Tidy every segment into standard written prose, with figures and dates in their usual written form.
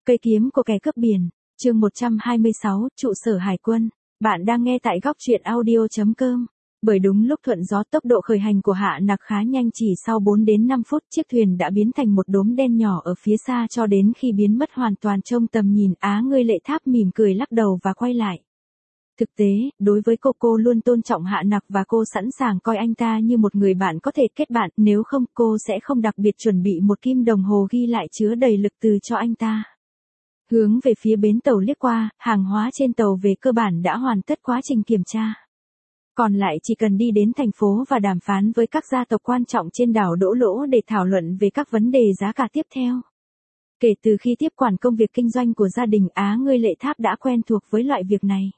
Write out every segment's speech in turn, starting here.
Cây kiếm của kẻ cướp biển, chương 126, trụ sở hải quân. Bạn đang nghe tại góc truyện audio.com. Bởi đúng lúc thuận gió, tốc độ khởi hành của Hạ Nặc khá nhanh, chỉ sau 4 đến 5 phút chiếc thuyền đã biến thành một đốm đen nhỏ ở phía xa cho đến khi biến mất hoàn toàn trong tầm nhìn. Ngươi Lệ Tháp mỉm cười lắc đầu và quay lại. Thực tế, đối với cô luôn tôn trọng Hạ Nặc và cô sẵn sàng coi anh ta như một người bạn có thể kết bạn, nếu không cô sẽ không đặc biệt chuẩn bị một kim đồng hồ ghi lại chứa đầy lực từ cho anh ta. Hướng về phía bến tàu liếc qua, hàng hóa trên tàu về cơ bản đã hoàn tất quá trình kiểm tra. Còn lại chỉ cần đi đến thành phố và đàm phán với các gia tộc quan trọng trên đảo Đỗ Lỗ để thảo luận về các vấn đề giá cả tiếp theo. Kể từ khi tiếp quản công việc kinh doanh của gia đình, người Lệ Tháp đã quen thuộc với loại việc này.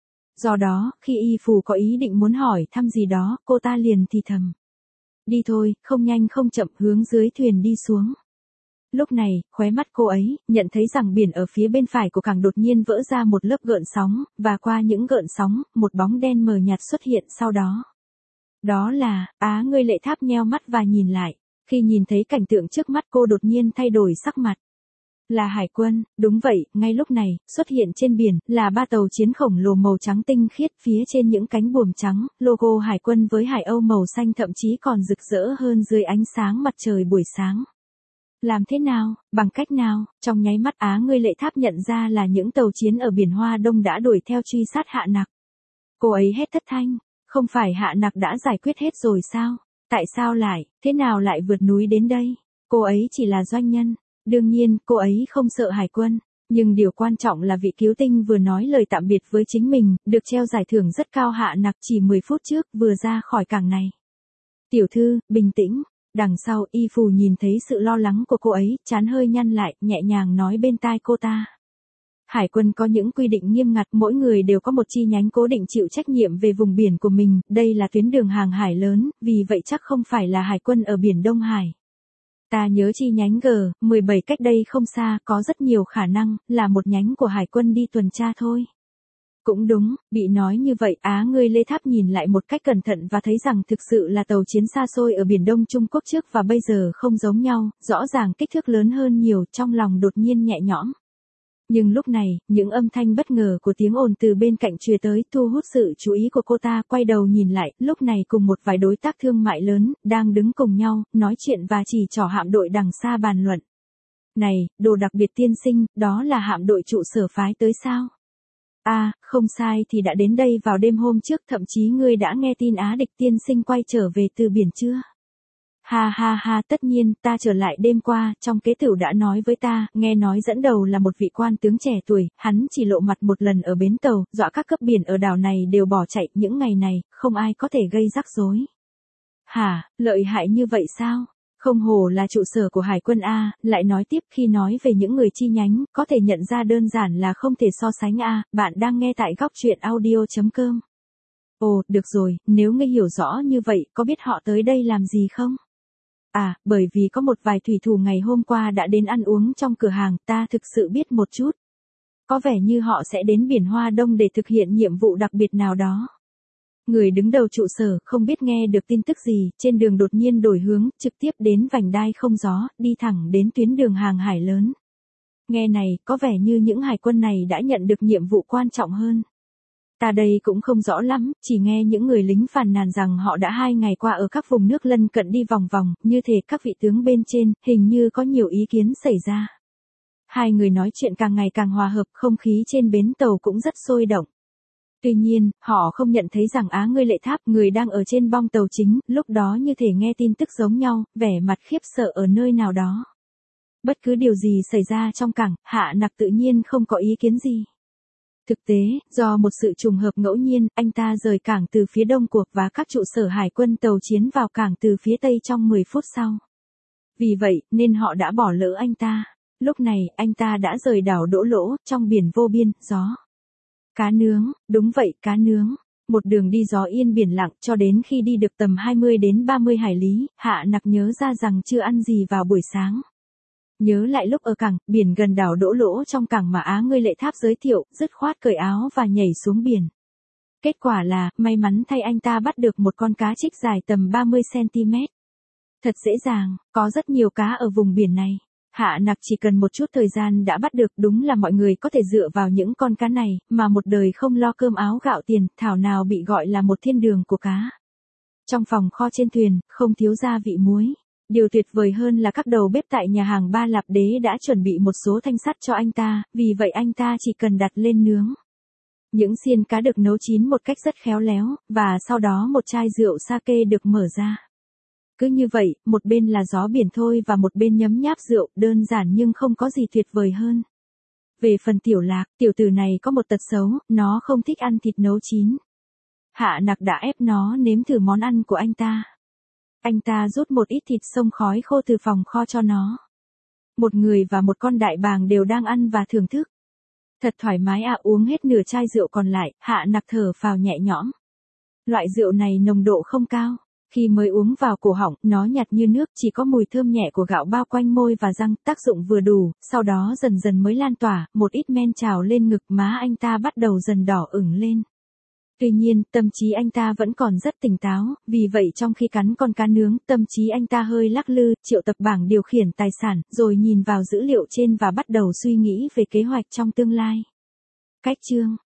Do đó, khi Y Phù có ý định muốn hỏi thăm gì đó, cô ta liền thì thầm. Đi thôi, không nhanh không chậm, hướng dưới thuyền đi xuống. Lúc này, khóe mắt cô ấy, nhận thấy rằng biển ở phía bên phải của cảng đột nhiên vỡ ra một lớp gợn sóng, và qua những gợn sóng, một bóng đen mờ nhạt xuất hiện sau đó. Đó là, người Lệ Tháp nheo mắt và nhìn lại. Khi nhìn thấy cảnh tượng trước mắt, cô đột nhiên thay đổi sắc mặt. Là hải quân, đúng vậy, ngay lúc này, xuất hiện trên biển, là 3 tàu chiến khổng lồ màu trắng tinh khiết, phía trên những cánh buồm trắng, logo hải quân với hải âu màu xanh thậm chí còn rực rỡ hơn dưới ánh sáng mặt trời buổi sáng. Làm thế nào, bằng cách nào? Trong nháy mắt người Lệ Tháp nhận ra là những tàu chiến ở biển Hoa Đông đã đuổi theo truy sát Hạ Nặc. Cô ấy hét thất thanh, không phải Hạ Nặc đã giải quyết hết rồi sao? Tại sao lại, thế nào lại vượt núi đến đây? Cô ấy chỉ là doanh nhân. Đương nhiên, cô ấy không sợ hải quân, nhưng điều quan trọng là vị cứu tinh vừa nói lời tạm biệt với chính mình, được treo giải thưởng rất cao. Hạ Nặc chỉ 10 phút trước vừa ra khỏi cảng này. Tiểu thư, bình tĩnh. Đằng sau, Y Phù nhìn thấy sự lo lắng của cô ấy, trán hơi nhăn lại, nhẹ nhàng nói bên tai cô ta. Hải quân có những quy định nghiêm ngặt, mỗi người đều có một chi nhánh cố định chịu trách nhiệm về vùng biển của mình, đây là tuyến đường hàng hải lớn, vì vậy chắc không phải là hải quân ở biển Đông Hải. Ta nhớ chi nhánh G17 cách đây không xa, có rất nhiều khả năng là một nhánh của hải quân đi tuần tra thôi. Cũng đúng, bị nói như vậy, người Lê Tháp nhìn lại một cách cẩn thận và thấy rằng thực sự là tàu chiến xa xôi ở Biển Đông Trung Quốc trước và bây giờ không giống nhau, rõ ràng kích thước lớn hơn nhiều, trong lòng đột nhiên nhẹ nhõm. Nhưng lúc này, những âm thanh bất ngờ của tiếng ồn từ bên cạnh truyền tới thu hút sự chú ý của cô ta, quay đầu nhìn lại, lúc này cùng một vài đối tác thương mại lớn, đang đứng cùng nhau, nói chuyện và chỉ trỏ hạm đội đằng xa bàn luận. Này, đồ đặc biệt tiên sinh, đó là hạm đội trụ sở phái tới sao? Không sai thì đã đến đây vào đêm hôm trước, thậm chí ngươi đã nghe tin Á Địch tiên sinh quay trở về từ biển chưa? Ha, tất nhiên, ta trở lại đêm qua, trong kế tửu đã nói với ta, nghe nói dẫn đầu là một vị quan tướng trẻ tuổi, hắn chỉ lộ mặt một lần ở bến tàu, dọa các cấp biển ở đảo này đều bỏ chạy, những ngày này, không ai có thể gây rắc rối. Hả, lợi hại như vậy sao? Không hổ là trụ sở của hải quân lại nói tiếp khi nói về những người chi nhánh, có thể nhận ra đơn giản là không thể so sánh bạn đang nghe tại góc truyện audio.com. Ồ, được rồi, nếu ngươi hiểu rõ như vậy, có biết họ tới đây làm gì không? Bởi vì có một vài thủy thủ ngày hôm qua đã đến ăn uống trong cửa hàng, ta thực sự biết một chút. Có vẻ như họ sẽ đến biển Hoa Đông để thực hiện nhiệm vụ đặc biệt nào đó. Người đứng đầu trụ sở không biết nghe được tin tức gì, trên đường đột nhiên đổi hướng, trực tiếp đến vành đai không gió, đi thẳng đến tuyến đường hàng hải lớn. Nghe này, có vẻ như những hải quân này đã nhận được nhiệm vụ quan trọng hơn. Ta đây cũng không rõ lắm, chỉ nghe những người lính phàn nàn rằng họ đã 2 ngày qua ở các vùng nước lân cận đi vòng vòng, như thể các vị tướng bên trên, hình như có nhiều ý kiến xảy ra. Hai người nói chuyện càng ngày càng hòa hợp, không khí trên bến tàu cũng rất sôi động. Tuy nhiên, họ không nhận thấy rằng người Lệ Tháp, người đang ở trên bong tàu chính, lúc đó như thể nghe tin tức giống nhau, vẻ mặt khiếp sợ ở nơi nào đó. Bất cứ điều gì xảy ra trong cảng, Hạ Nặc tự nhiên không có ý kiến gì. Thực tế, do một sự trùng hợp ngẫu nhiên, anh ta rời cảng từ phía đông cuộc và các trụ sở hải quân tàu chiến vào cảng từ phía tây trong 10 phút sau. Vì vậy, nên họ đã bỏ lỡ anh ta. Lúc này, anh ta đã rời đảo Đỗ Lỗ, trong biển vô biên, gió. Cá nướng, đúng vậy, cá nướng. Một đường đi gió yên biển lặng cho đến khi đi được tầm 20 đến 30 hải lý, Hạ Nặc nhớ ra rằng chưa ăn gì vào buổi sáng. Nhớ lại lúc ở cảng, biển gần đảo Đỗ Lỗ trong cảng mà ngươi Lệ Tháp giới thiệu, dứt khoát cởi áo và nhảy xuống biển. Kết quả là, may mắn thay anh ta bắt được một con cá trích dài tầm 30 cm. Thật dễ dàng, có rất nhiều cá ở vùng biển này. Hạ Nặc chỉ cần một chút thời gian đã bắt được, đúng là mọi người có thể dựa vào những con cá này, mà một đời không lo cơm áo gạo tiền, thảo nào bị gọi là một thiên đường của cá. Trong phòng kho trên thuyền, không thiếu gia vị muối. Điều tuyệt vời hơn là các đầu bếp tại nhà hàng Ba Lạp Đế đã chuẩn bị một số thanh sắt cho anh ta, vì vậy anh ta chỉ cần đặt lên nướng. Những xiên cá được nấu chín một cách rất khéo léo, và sau đó một chai rượu sake được mở ra. Cứ như vậy, một bên là gió biển thôi và một bên nhấm nháp rượu, đơn giản nhưng không có gì tuyệt vời hơn. Về phần Tiểu Lạc, tiểu tử này có một tật xấu, nó không thích ăn thịt nấu chín. Hạ Nặc đã ép nó nếm thử món ăn của anh ta. Anh ta rút một ít thịt xông khói khô từ phòng kho cho nó. Một người và một con đại bàng đều đang ăn và thưởng thức. Thật thoải mái à, uống hết nửa chai rượu còn lại, Hạ Nặc thở phào nhẹ nhõm. Loại rượu này nồng độ không cao. Khi mới uống vào cổ họng, nó nhạt như nước, chỉ có mùi thơm nhẹ của gạo bao quanh môi và răng, tác dụng vừa đủ, sau đó dần dần mới lan tỏa, một ít men trào lên ngực, má anh ta bắt đầu dần đỏ ửng lên. Tuy nhiên, tâm trí anh ta vẫn còn rất tỉnh táo, vì vậy trong khi cắn con cá nướng, tâm trí anh ta hơi lắc lư, triệu tập bảng điều khiển tài sản, rồi nhìn vào dữ liệu trên và bắt đầu suy nghĩ về kế hoạch trong tương lai. Cách chương